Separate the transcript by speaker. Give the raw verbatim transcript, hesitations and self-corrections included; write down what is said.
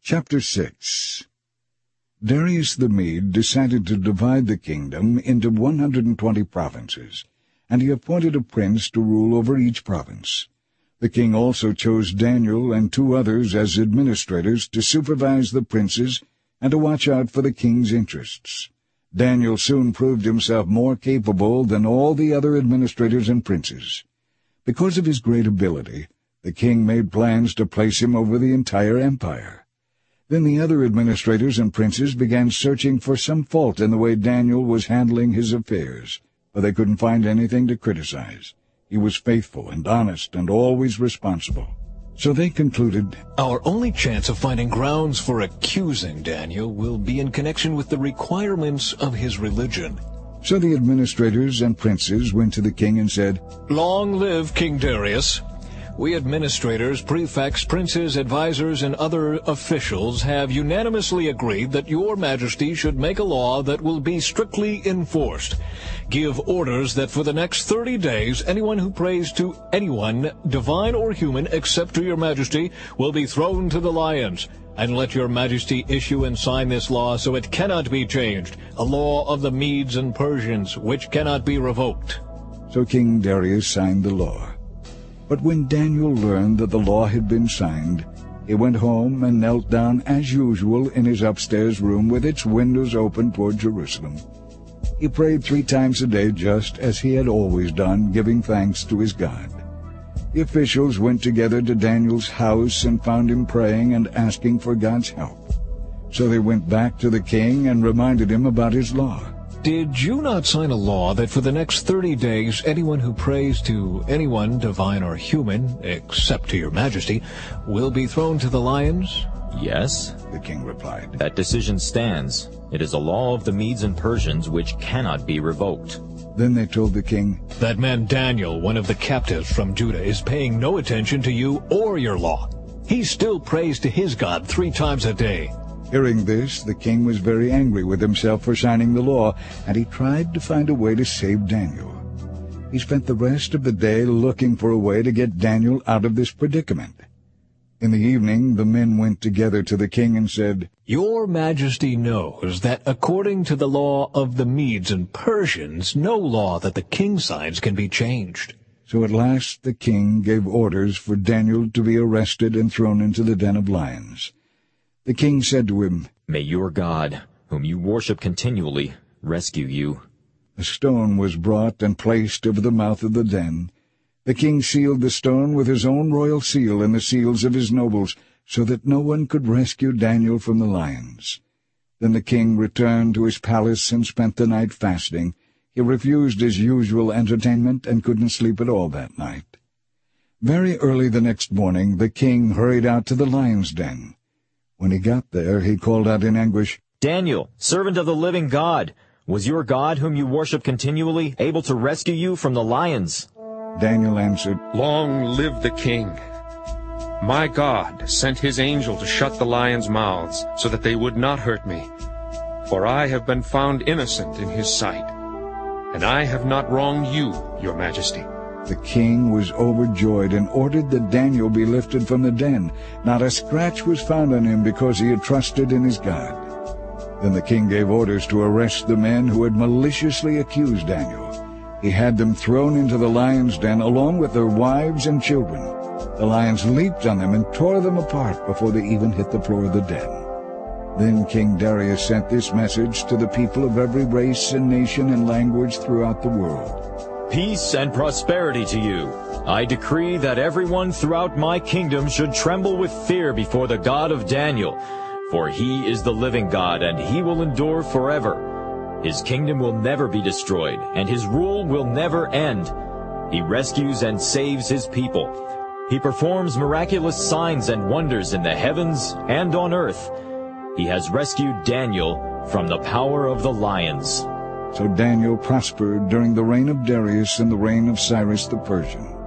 Speaker 1: Chapter six. Darius the Mede decided to divide the kingdom into one hundred twenty provinces, and he appointed a prince to rule over each province. The king also chose Daniel and two others as administrators to supervise the princes and to watch out for the king's interests. Daniel soon proved himself more capable than all the other administrators and princes. Because of his great ability, the king made plans to place him over the entire empire. Then the other administrators and princes began searching for some fault in the way Daniel was handling his affairs, but they couldn't find anything to criticize. He was faithful and honest and always responsible. So they concluded,
Speaker 2: "Our only chance of finding grounds for accusing Daniel will be in connection with the requirements of his religion."
Speaker 1: So the administrators and princes went to the king and said,
Speaker 2: "Long live King Darius! We administrators, prefects, princes, advisors, and other officials have unanimously agreed that your majesty should make a law that will be strictly enforced. Give orders that for the next thirty days anyone who prays to anyone, divine or human, except to your majesty, will be thrown to the lions. And let your majesty issue and sign this law so it cannot be changed, a law of the Medes and Persians, which cannot be revoked."
Speaker 1: So King Darius signed the law. But when Daniel learned that the law had been signed, he went home and knelt down as usual in his upstairs room with its windows open toward Jerusalem. He prayed three times a day just as he had always done, giving thanks to his God. The officials went together to Daniel's house and found him praying and asking for God's help. So they went back to the king and reminded him about his law.
Speaker 2: "Did you not sign a law that for the next thirty days anyone who prays to anyone, divine or human, except to your majesty, will be thrown to the lions?"
Speaker 3: "Yes,"
Speaker 1: the king replied.
Speaker 3: "that decision stands. It is a law of the Medes and Persians which cannot be revoked."
Speaker 1: Then they told the king,
Speaker 2: "That man Daniel, one of the captives from Judah, is paying no attention to you or your law. He still prays to his God three times a day."
Speaker 1: Hearing this, the king was very angry with himself for signing the law, and he tried to find a way to save Daniel. He spent the rest of the day looking for a way to get Daniel out of this predicament. In the evening, the men went together to the king and said,
Speaker 2: "Your majesty knows that according to the law of the Medes and Persians, no law that the king signs can be changed."
Speaker 1: So at last the king gave orders for Daniel to be arrested and thrown into the den of lions. The king said to him,
Speaker 3: "May your God, whom you worship continually, rescue you."
Speaker 1: A stone was brought and placed over the mouth of the den. The king sealed the stone with his own royal seal and the seals of his nobles, so that no one could rescue Daniel from the lions. Then the king returned to his palace and spent the night fasting. He refused his usual entertainment and couldn't sleep at all that night. Very early the next morning the king hurried out to the lion's den. When he got there, he called out in anguish,
Speaker 3: "Daniel, servant of the living God, was your God, whom you worship continually, able to rescue you from the lions?"
Speaker 1: Daniel answered,
Speaker 4: "Long live the king! My God sent his angel to shut the lions' mouths, so that they would not hurt me. For I have been found innocent in his sight, and I have not wronged you, your majesty."
Speaker 1: The king was overjoyed and ordered that Daniel be lifted from the den. Not a scratch was found on him because he had trusted in his God. Then the king gave orders to arrest the men who had maliciously accused Daniel. He had them thrown into the lion's den along with their wives and children. The lions leaped on them and tore them apart before they even hit the floor of the den. Then King Darius sent this message to the people of every race and nation and language throughout the world.
Speaker 3: "Peace and prosperity to you. I decree that everyone throughout my kingdom should tremble with fear before the God of Daniel, for he is the living God, and he will endure forever. His kingdom will never be destroyed, and his rule will never end. He rescues and saves his people. He performs miraculous signs and wonders in the heavens and on earth. He has rescued Daniel from the power of the lions."
Speaker 1: So Daniel prospered during the reign of Darius and the reign of Cyrus the Persian.